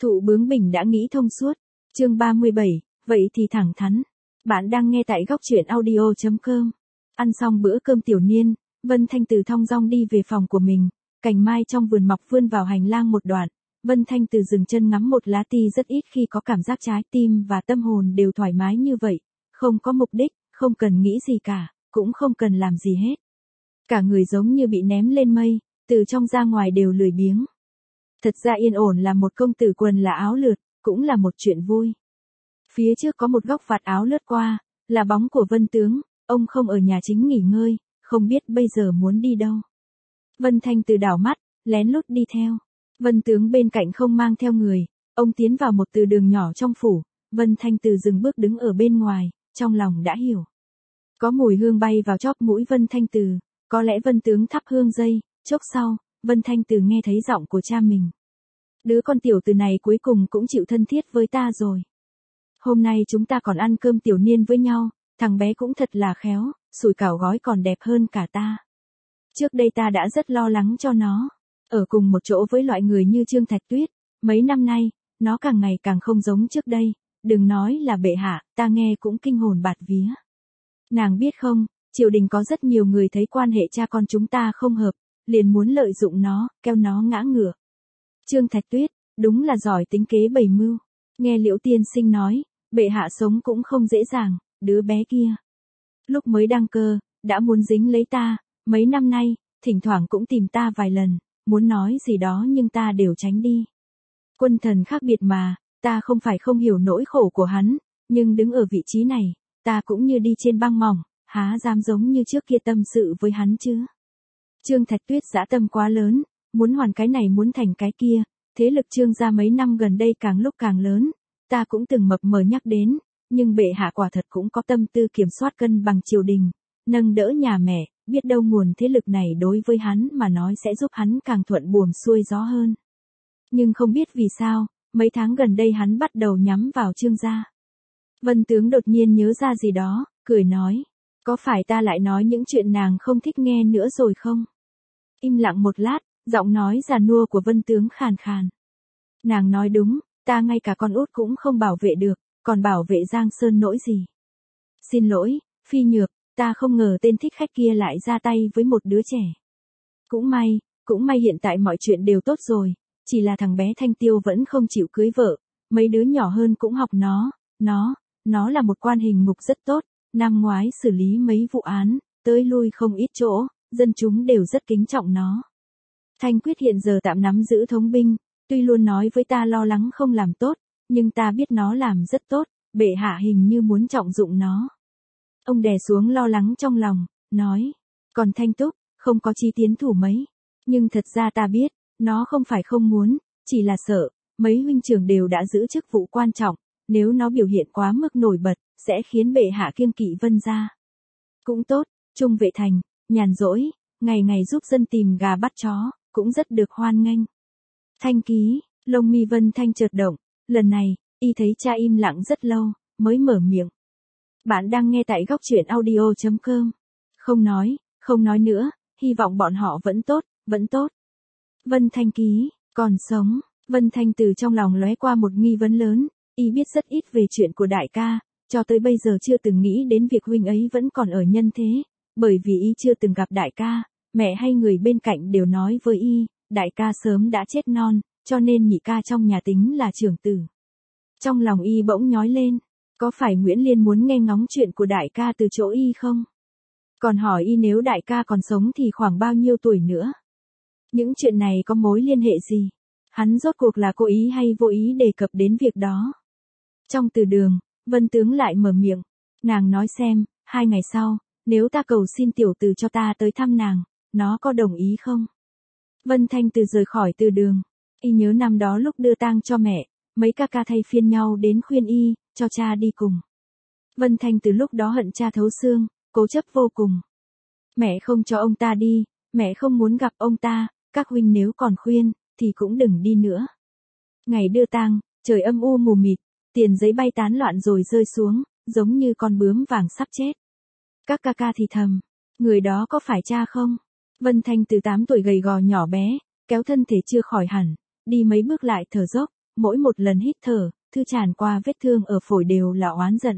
Thụ bướng bỉnh đã nghĩ thông suốt. Chương 37, vậy thì thẳng thắn. Bạn đang nghe tại góc truyện audio.com. Ăn xong bữa cơm tiểu niên, Vân Thanh Từ thong dong đi về phòng của mình. Cành mai trong vườn mọc vươn vào hành lang một đoạn. Vân Thanh Từ dừng chân ngắm một lá ti, rất ít khi có cảm giác trái tim và tâm hồn đều thoải mái như vậy. Không có mục đích, không cần nghĩ gì cả, cũng không cần làm gì hết. Cả người giống như bị ném lên mây, từ trong ra ngoài đều lười biếng. Thật ra yên ổn là một công tử quần là áo lượt, cũng là một chuyện vui. Phía trước có một góc vạt áo lướt qua, là bóng của Vân Tướng, ông không ở nhà chính nghỉ ngơi, không biết bây giờ muốn đi đâu. Vân Thanh Từ đảo mắt, lén lút đi theo. Vân Tướng bên cạnh không mang theo người, ông tiến vào một từ đường nhỏ trong phủ, Vân Thanh Từ dừng bước đứng ở bên ngoài, trong lòng đã hiểu. Có mùi hương bay vào chóp mũi Vân Thanh Từ, có lẽ Vân Tướng thắp hương dây, chốc sau, Vân Thanh Từ nghe thấy giọng của cha mình. Đứa con tiểu tử này cuối cùng cũng chịu thân thiết với ta rồi. Hôm nay chúng ta còn ăn cơm tiểu niên với nhau, thằng bé cũng thật là khéo, sủi cảo gói còn đẹp hơn cả ta. Trước đây ta đã rất lo lắng cho nó. Ở cùng một chỗ với loại người như Trương Thạch Tuyết, mấy năm nay, nó càng ngày càng không giống trước đây, đừng nói là bệ hạ, ta nghe cũng kinh hồn bạt vía. Nàng biết không, triều đình có rất nhiều người thấy quan hệ cha con chúng ta không hợp, liền muốn lợi dụng nó, kéo nó ngã ngửa. Trương Thạch Tuyết, đúng là giỏi tính kế bày mưu. Nghe Liễu tiên sinh nói, bệ hạ sống cũng không dễ dàng, đứa bé kia. Lúc mới đăng cơ, đã muốn dính lấy ta, mấy năm nay, thỉnh thoảng cũng tìm ta vài lần, muốn nói gì đó nhưng ta đều tránh đi. Quân thần khác biệt mà, ta không phải không hiểu nỗi khổ của hắn, nhưng đứng ở vị trí này, ta cũng như đi trên băng mỏng, há dám giống như trước kia tâm sự với hắn chứ. Trương Thạch Tuyết dã tâm quá lớn, muốn hoàn cái này muốn thành cái kia, thế lực Trương gia mấy năm gần đây càng lúc càng lớn, ta cũng từng mập mờ nhắc đến, nhưng bệ hạ quả thật cũng có tâm tư kiểm soát cân bằng triều đình, nâng đỡ nhà mẹ, biết đâu nguồn thế lực này đối với hắn mà nói sẽ giúp hắn càng thuận buồm xuôi gió hơn. Nhưng không biết vì sao, mấy tháng gần đây hắn bắt đầu nhắm vào Trương gia. Vân Tướng đột nhiên nhớ ra gì đó, cười nói, có phải ta lại nói những chuyện nàng không thích nghe nữa rồi không? Im lặng một lát, giọng nói già nua của Vân Tướng khàn khàn. Nàng nói đúng, ta ngay cả con út cũng không bảo vệ được, còn bảo vệ Giang Sơn nỗi gì. Xin lỗi, Phi Nhược, ta không ngờ tên thích khách kia lại ra tay với một đứa trẻ. Cũng may hiện tại mọi chuyện đều tốt rồi, chỉ là thằng bé Thanh Tiêu vẫn không chịu cưới vợ, mấy đứa nhỏ hơn cũng học nó là một quan hình ngục rất tốt, năm ngoái xử lý mấy vụ án, tới lui không ít chỗ, dân chúng đều rất kính trọng nó. Thanh Quyết hiện giờ tạm nắm giữ thống binh, tuy luôn nói với ta lo lắng không làm tốt, nhưng ta biết nó làm rất tốt, bệ hạ hình như muốn trọng dụng nó. Ông đè xuống lo lắng trong lòng, nói, còn Thanh Túc, không có chí tiến thủ mấy, nhưng thật ra ta biết, nó không phải không muốn, chỉ là sợ, mấy huynh trưởng đều đã giữ chức vụ quan trọng, nếu nó biểu hiện quá mức nổi bật, sẽ khiến bệ hạ kiêng kỵ Vân gia. Cũng tốt, Trung Vệ Thành, nhàn rỗi, ngày ngày giúp dân tìm gà bắt chó, cũng rất được hoan nghênh. Thanh ký, lông mi Vân Thanh chợt động, lần này, y thấy cha im lặng rất lâu, mới mở miệng. Bạn đang nghe tại góc truyện audio.com. Không nói nữa, hy vọng bọn họ vẫn tốt. Vân Thanh ký, còn sống, Vân Thanh Từ trong lòng lóe qua một nghi vấn lớn, y biết rất ít về chuyện của đại ca, cho tới bây giờ chưa từng nghĩ đến việc huynh ấy vẫn còn ở nhân thế, bởi vì y chưa từng gặp đại ca, mẹ hay người bên cạnh đều nói với y, đại ca sớm đã chết non, cho nên nhị ca trong nhà tính là trưởng tử. Trong lòng y bỗng nhói lên, có phải Nguyễn Liên muốn nghe ngóng chuyện của đại ca từ chỗ y không? Còn hỏi y nếu đại ca còn sống thì khoảng bao nhiêu tuổi nữa? Những chuyện này có mối liên hệ gì? Hắn rốt cuộc là cố ý hay vô ý đề cập đến việc đó? Trong từ đường, Vân Tướng lại mở miệng, nàng nói xem, 2 ngày sau, nếu ta cầu xin tiểu tử cho ta tới thăm nàng, nó có đồng ý không? Vân Thanh Từ rời khỏi từ đường, y nhớ năm đó lúc đưa tang cho mẹ, mấy ca ca thay phiên nhau đến khuyên y, cho cha đi cùng. Vân Thanh từ lúc đó hận cha thấu xương, cố chấp vô cùng. Mẹ không cho ông ta đi, mẹ không muốn gặp ông ta, các huynh nếu còn khuyên, thì cũng đừng đi nữa. Ngày đưa tang, trời âm u mù mịt, tiền giấy bay tán loạn rồi rơi xuống, giống như con bướm vàng sắp chết. Các ca ca thì thầm, người đó có phải cha không? Vân Thanh từ 8 tuổi gầy gò nhỏ bé, kéo thân thể chưa khỏi hẳn, đi mấy bước lại thở dốc, mỗi một lần hít thở, thư tràn qua vết thương ở phổi đều là oán giận.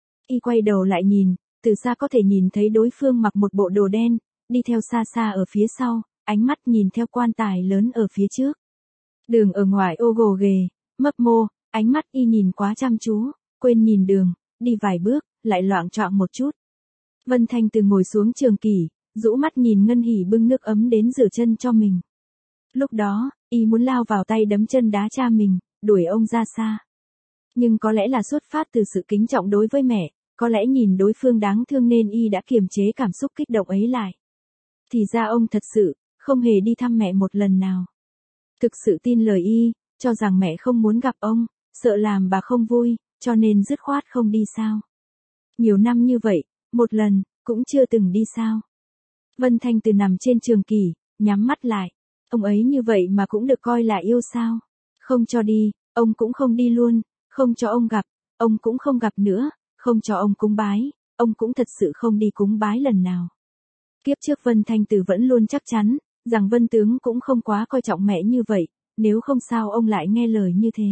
Y quay đầu lại nhìn, từ xa có thể nhìn thấy đối phương mặc một bộ đồ đen, đi theo xa xa ở phía sau, ánh mắt nhìn theo quan tài lớn ở phía trước. Đường ở ngoài ô gồ ghề, mấp mô, ánh mắt y nhìn quá chăm chú, quên nhìn đường, đi vài bước, lại loạng choạng một chút. Vân Thanh Từ ngồi xuống trường kỷ, rũ mắt nhìn Ngân Hỷ bưng nước ấm đến rửa chân cho mình. Lúc đó, y muốn lao vào tay đấm chân đá cha mình, đuổi ông ra xa. Nhưng có lẽ là xuất phát từ sự kính trọng đối với mẹ, có lẽ nhìn đối phương đáng thương nên y đã kiềm chế cảm xúc kích động ấy lại. Thì ra ông thật sự, không hề đi thăm mẹ một lần nào. Thực sự tin lời y, cho rằng mẹ không muốn gặp ông, sợ làm bà không vui, cho nên dứt khoát không đi sao. Nhiều năm như vậy, một lần, cũng chưa từng đi sao. Vân Thanh Từ nằm trên trường kỷ, nhắm mắt lại. Ông ấy như vậy mà cũng được coi là yêu sao. Không cho đi, ông cũng không đi luôn, không cho ông gặp, ông cũng không gặp nữa, không cho ông cúng bái, ông cũng thật sự không đi cúng bái lần nào. Kiếp trước Vân Thanh Từ vẫn luôn chắc chắn, rằng Vân Tướng cũng không quá coi trọng mẹ như vậy, nếu không sao ông lại nghe lời như thế.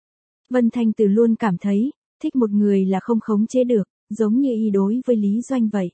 Vân Thanh Từ luôn cảm thấy, thích một người là không khống chế được, giống như y đối với Lý Doanh vậy.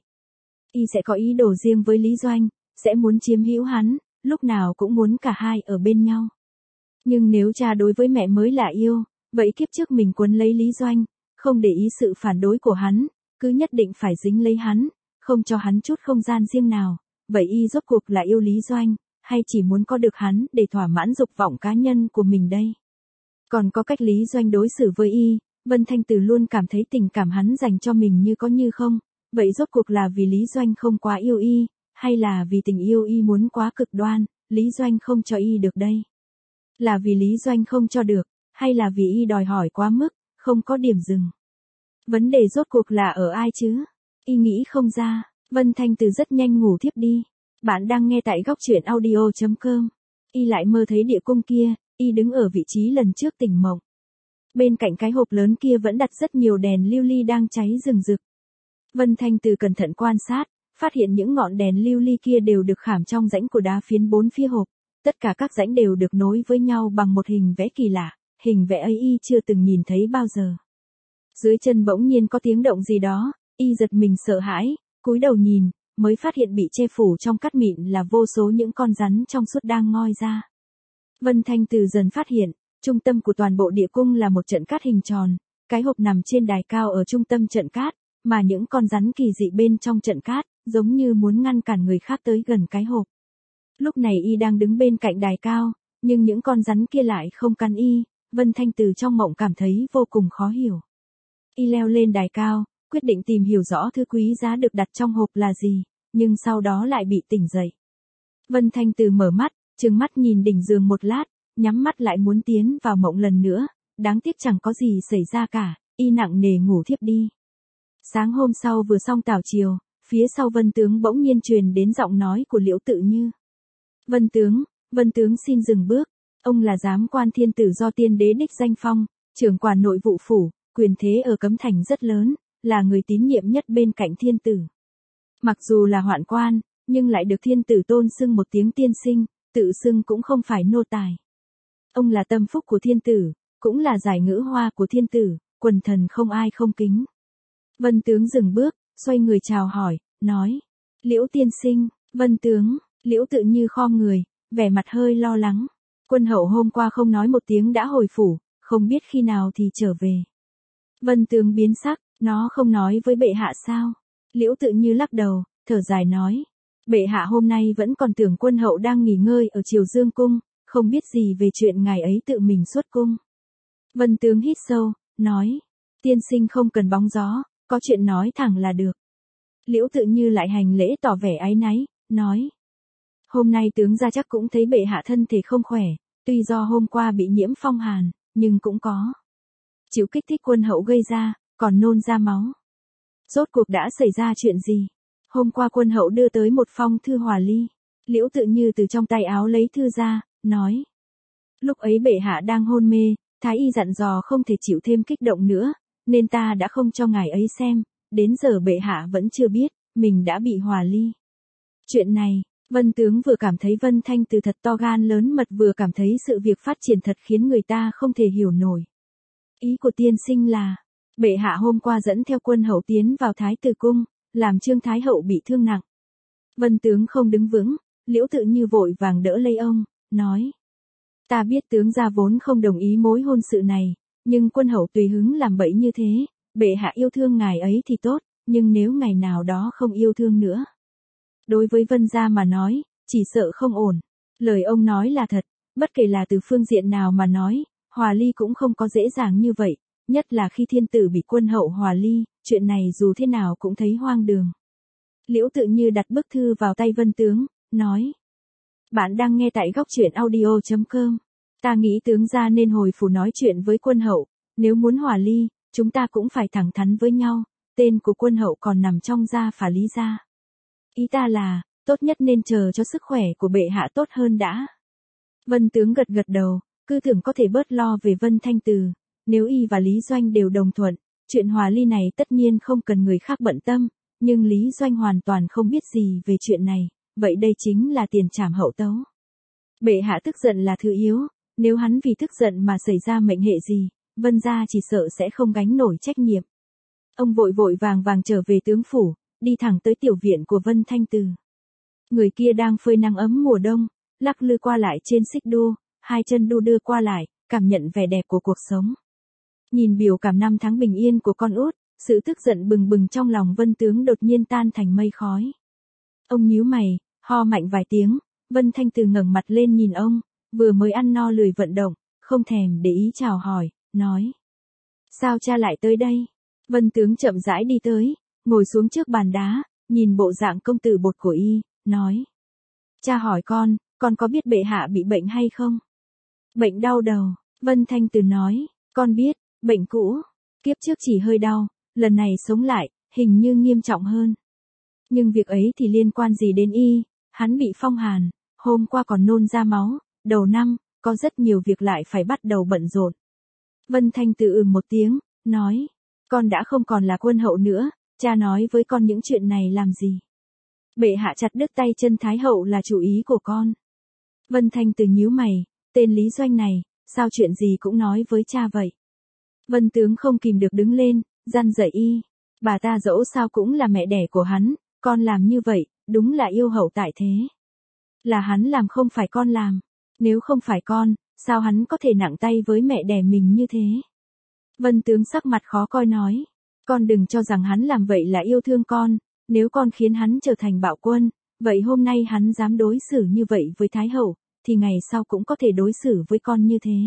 Y sẽ có ý đồ riêng với Lý Doanh, sẽ muốn chiếm hữu hắn, lúc nào cũng muốn cả hai ở bên nhau. Nhưng nếu cha đối với mẹ mới là yêu, vậy kiếp trước mình quấn lấy Lý Doanh, không để ý sự phản đối của hắn, cứ nhất định phải dính lấy hắn, không cho hắn chút không gian riêng nào, vậy y rốt cuộc là yêu Lý Doanh, hay chỉ muốn có được hắn để thỏa mãn dục vọng cá nhân của mình đây? Còn có cách Lý Doanh đối xử với y, Vân Thanh Từ luôn cảm thấy tình cảm hắn dành cho mình như có như không, vậy rốt cuộc là vì Lý Doanh không quá yêu y, hay là vì tình yêu y muốn quá cực đoan, Lý Doanh không cho y được đây? Là vì Lý Doanh không cho được, hay là vì y đòi hỏi quá mức, không có điểm dừng? Vấn đề rốt cuộc là ở ai chứ? Y nghĩ không ra, Vân Thanh Từ rất nhanh ngủ thiếp đi. Bạn đang nghe tại góc truyện audio.com. Y lại mơ thấy địa cung kia, y đứng ở vị trí lần trước tỉnh mộng. Bên cạnh cái hộp lớn kia vẫn đặt rất nhiều đèn lưu ly đang cháy rừng rực. Vân Thanh Từ cẩn thận quan sát, phát hiện những ngọn đèn lưu ly kia đều được khảm trong rãnh của đá phiến bốn phía hộp. Tất cả các rãnh đều được nối với nhau bằng một hình vẽ kỳ lạ, hình vẽ ấy y chưa từng nhìn thấy bao giờ. Dưới chân bỗng nhiên có tiếng động gì đó, y giật mình sợ hãi, cúi đầu nhìn, mới phát hiện bị che phủ trong cát mịn là vô số những con rắn trong suốt đang ngoi ra. Vân Thanh Từ dần phát hiện, trung tâm của toàn bộ địa cung là một trận cát hình tròn, cái hộp nằm trên đài cao ở trung tâm trận cát, mà những con rắn kỳ dị bên trong trận cát, giống như muốn ngăn cản người khác tới gần cái hộp. Lúc này y đang đứng bên cạnh đài cao, nhưng những con rắn kia lại không cắn y, Vân Thanh Từ trong mộng cảm thấy vô cùng khó hiểu. Y leo lên đài cao, quyết định tìm hiểu rõ thứ quý giá được đặt trong hộp là gì, nhưng sau đó lại bị tỉnh dậy. Vân Thanh Từ mở mắt, trừng mắt nhìn đỉnh giường một lát, nhắm mắt lại muốn tiến vào mộng lần nữa, đáng tiếc chẳng có gì xảy ra cả, y nặng nề ngủ thiếp đi. Sáng hôm sau vừa xong tảo chiều, phía sau Vân Tướng bỗng nhiên truyền đến giọng nói của Liễu Tự Như. Vân Tướng xin dừng bước, ông là giám quan thiên tử do tiên đế đích danh phong, trưởng quản nội vụ phủ, quyền thế ở Cấm Thành rất lớn, là người tín nhiệm nhất bên cạnh thiên tử. Mặc dù là hoạn quan, nhưng lại được thiên tử tôn xưng một tiếng tiên sinh, tự xưng cũng không phải nô tài. Ông là tâm phúc của thiên tử, cũng là giải ngữ hoa của thiên tử, quần thần không ai không kính. Vân Tướng dừng bước, xoay người chào hỏi, nói: Liễu tiên sinh. Vân Tướng. Liễu Tự Như khom người, vẻ mặt hơi lo lắng. Quân hậu hôm qua không nói một tiếng đã hồi phủ, không biết khi nào thì trở về. Vân Tướng biến sắc, nó không nói với bệ hạ sao? Liễu Tự Như lắc đầu, thở dài nói: Bệ hạ hôm nay vẫn còn tưởng quân hậu đang nghỉ ngơi ở Triều Dương cung, không biết gì về chuyện ngài ấy tự mình xuất cung. Vân Tướng hít sâu, nói: Tiên sinh không cần bóng gió, có chuyện nói thẳng là được. Liễu Tự Như lại hành lễ tỏ vẻ áy náy, nói: Hôm nay tướng gia chắc cũng thấy bệ hạ thân thể không khỏe, tuy do hôm qua bị nhiễm phong hàn, nhưng cũng có chịu kích thích quân hậu gây ra, còn nôn ra máu. Rốt cuộc đã xảy ra chuyện gì? Hôm qua quân hậu đưa tới một phong thư hòa ly. Liễu Tự Như từ trong tay áo lấy thư ra, nói: Lúc ấy bệ hạ đang hôn mê, thái y dặn dò không thể chịu thêm kích động nữa, nên ta đã không cho ngài ấy xem, đến giờ bệ hạ vẫn chưa biết, mình đã bị hòa ly. Chuyện này, Vân tướng vừa cảm thấy Vân Thanh Từ thật to gan lớn mật, vừa cảm thấy sự việc phát triển thật khiến người ta không thể hiểu nổi. Ý của tiên sinh là, bệ hạ hôm qua dẫn theo quân hậu tiến vào Thái Tử cung, làm Trương Thái hậu bị thương nặng. Vân tướng không đứng vững, Liễu Tự Như vội vàng đỡ lấy ông, nói. Ta biết tướng gia vốn không đồng ý mối hôn sự này, nhưng quân hậu tùy hứng làm bậy như thế, bệ hạ yêu thương ngài ấy thì tốt, nhưng nếu ngày nào đó không yêu thương nữa. Đối với Vân gia mà nói, chỉ sợ không ổn. Lời ông nói là thật, bất kể là từ phương diện nào mà nói, hòa ly cũng không có dễ dàng như vậy, nhất là khi thiên tử bị quân hậu hòa ly, chuyện này dù thế nào cũng thấy hoang đường. Liễu Tự Như đặt bức thư vào tay Vân tướng, nói. Bạn đang nghe tại góc truyện audio.com. Ta nghĩ tướng gia nên hồi phủ nói chuyện với quân hậu, nếu muốn hòa ly, chúng ta cũng phải thẳng thắn với nhau, tên của quân hậu còn nằm trong gia phả Lý gia. Ý ta là, tốt nhất nên chờ cho sức khỏe của bệ hạ tốt hơn đã. Vân tướng gật gật đầu, cứ tưởng có thể bớt lo về Vân Thanh Từ, nếu y và Lý Doanh đều đồng thuận, chuyện hòa ly này tất nhiên không cần người khác bận tâm, nhưng Lý Doanh hoàn toàn không biết gì về chuyện này, vậy đây chính là tiền trảm hậu tấu. Bệ hạ tức giận là thứ yếu, nếu hắn vì tức giận mà xảy ra mệnh hệ gì, Vân gia chỉ sợ sẽ không gánh nổi trách nhiệm. Ông vội vội vàng vàng trở về tướng phủ, đi thẳng tới tiểu viện của Vân Thanh Từ. Người kia đang phơi nắng ấm mùa đông, lắc lư qua lại trên xích đu, hai chân đu đưa qua lại, cảm nhận vẻ đẹp của cuộc sống. Nhìn biểu cảm năm tháng bình yên của con út, sự tức giận bừng bừng trong lòng Vân tướng đột nhiên tan thành mây khói. Ông nhíu mày, ho mạnh vài tiếng, Vân Thanh Từ ngẩng mặt lên nhìn ông, vừa mới ăn no lười vận động, không thèm để ý chào hỏi, nói. Sao cha lại tới đây? Vân tướng chậm rãi đi tới, ngồi xuống trước bàn đá, nhìn bộ dạng công tử bột của y, nói. Cha hỏi con có biết bệ hạ bị bệnh hay không? Bệnh đau đầu, Vân Thanh Từ nói, con biết, bệnh cũ, kiếp trước chỉ hơi đau, lần này sống lại, hình như nghiêm trọng hơn. Nhưng việc ấy thì liên quan gì đến y, hắn bị phong hàn, hôm qua còn nôn ra máu, đầu năm, có rất nhiều việc lại phải bắt đầu bận rộn. Vân Thanh Từ một tiếng, nói, con đã không còn là quân hậu nữa, cha nói với con những chuyện này làm gì? Bệ hạ chặt đứt tay chân Thái hậu là chủ ý của con. Vân Thanh Từ nhíu mày, tên Lý Doanh này, sao chuyện gì cũng nói với cha vậy? Vân tướng không kìm được đứng lên, răn dạy y, bà ta dẫu sao cũng là mẹ đẻ của hắn, con làm như vậy, đúng là yêu hậu tại thế. Là hắn làm không phải con làm, nếu không phải con, sao hắn có thể nặng tay với mẹ đẻ mình như thế? Vân tướng sắc mặt khó coi nói, con đừng cho rằng hắn làm vậy là yêu thương con, nếu con khiến hắn trở thành bạo quân, vậy hôm nay hắn dám đối xử như vậy với Thái hậu, thì ngày sau cũng có thể đối xử với con như thế.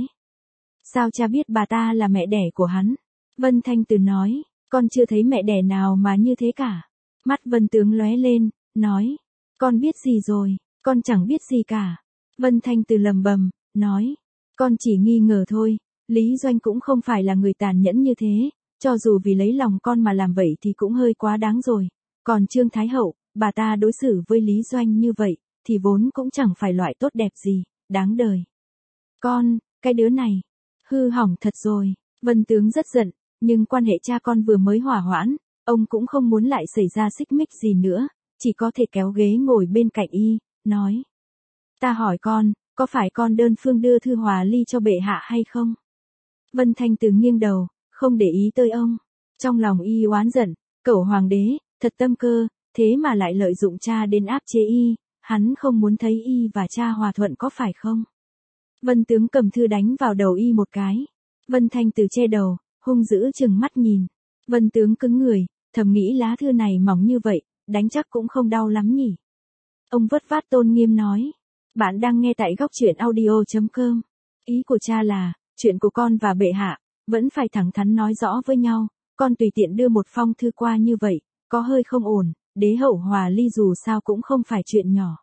Sao cha biết bà ta là mẹ đẻ của hắn? Vân Thanh Từ nói, con chưa thấy mẹ đẻ nào mà như thế cả. Mắt Vân tướng lóe lên, nói, con biết gì rồi, con chẳng biết gì cả. Vân Thanh Từ lầm bầm, nói, con chỉ nghi ngờ thôi, Lý Doanh cũng không phải là người tàn nhẫn như thế, cho dù vì lấy lòng con mà làm vậy thì cũng hơi quá đáng rồi. Còn Trương Thái hậu, bà ta đối xử với Lý Doanh như vậy, thì vốn cũng chẳng phải loại tốt đẹp gì, đáng đời. Con, cái đứa này, hư hỏng thật rồi. Vân tướng rất giận, nhưng quan hệ cha con vừa mới hòa hoãn, ông cũng không muốn lại xảy ra xích mích gì nữa, chỉ có thể kéo ghế ngồi bên cạnh y, nói. Ta hỏi con, có phải con đơn phương đưa thư hòa ly cho bệ hạ hay không? Vân Thanh Từ nghiêng đầu, không để ý tới ông. Trong lòng y oán giận, cẩu hoàng đế, thật tâm cơ, thế mà lại lợi dụng cha đến áp chế y, hắn không muốn thấy y và cha hòa thuận có phải không? Vân tướng cầm thư đánh vào đầu y một cái. Vân Thanh Từ che đầu, hung dữ chừng mắt nhìn. Vân tướng cứng người, thầm nghĩ lá thư này mỏng như vậy, đánh chắc cũng không đau lắm nhỉ. Ông vất vát tôn nghiêm nói. Bạn đang nghe tại góc truyện audio.com. Ý của cha là, chuyện của con và bệ hạ, vẫn phải thẳng thắn nói rõ với nhau, con tùy tiện đưa một phong thư qua như vậy, có hơi không ổn, đế hậu hòa ly dù sao cũng không phải chuyện nhỏ.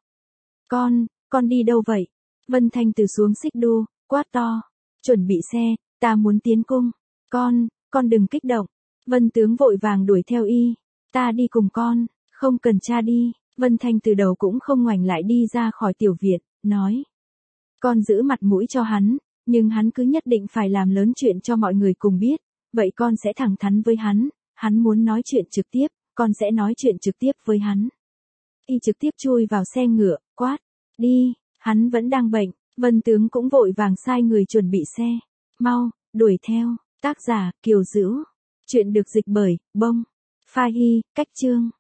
Con đi đâu vậy? Vân Thanh Từ xuống xích đu, quát to, chuẩn bị xe, ta muốn tiến cung. Con đừng kích động. Vân tướng vội vàng đuổi theo y, ta đi cùng con, không cần cha đi. Vân Thanh Từ đầu cũng không ngoảnh lại đi ra khỏi tiểu viện, nói. Con giữ mặt mũi cho hắn, nhưng hắn cứ nhất định phải làm lớn chuyện cho mọi người cùng biết, vậy con sẽ thẳng thắn với hắn muốn nói chuyện trực tiếp, con sẽ nói chuyện trực tiếp với hắn. Y trực tiếp chui vào xe ngựa, Đi, hắn vẫn đang bệnh. Vân Tướng cũng vội vàng sai người chuẩn bị xe. Mau, đuổi theo. Tác giả, Kiều Dữu. Chuyện được dịch bởi, Bông. Pha Hy, cách chương.